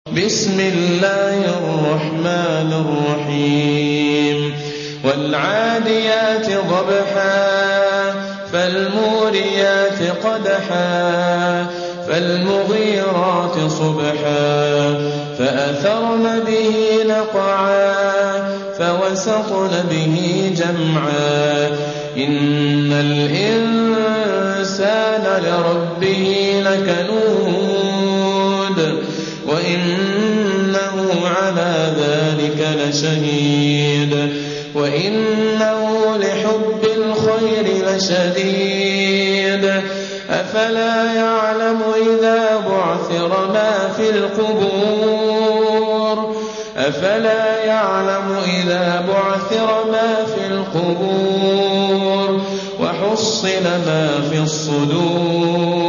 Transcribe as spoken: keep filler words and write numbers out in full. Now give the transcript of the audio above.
بسم الله الرحمن الرحيم والعاديات ضبحا فالموريات قدحا فالمغيرات صبحا فأثرن به نقعا فوسطن به جمعا إن الإنسان لربه لكنود وإنه على ذلك لشهيد وإنه لحب الخير لشديد أفلا يعلم إذا بعثر ما في القبور أفلا يعلم إذا بعثر ما في القبور وحصل ما في الصدور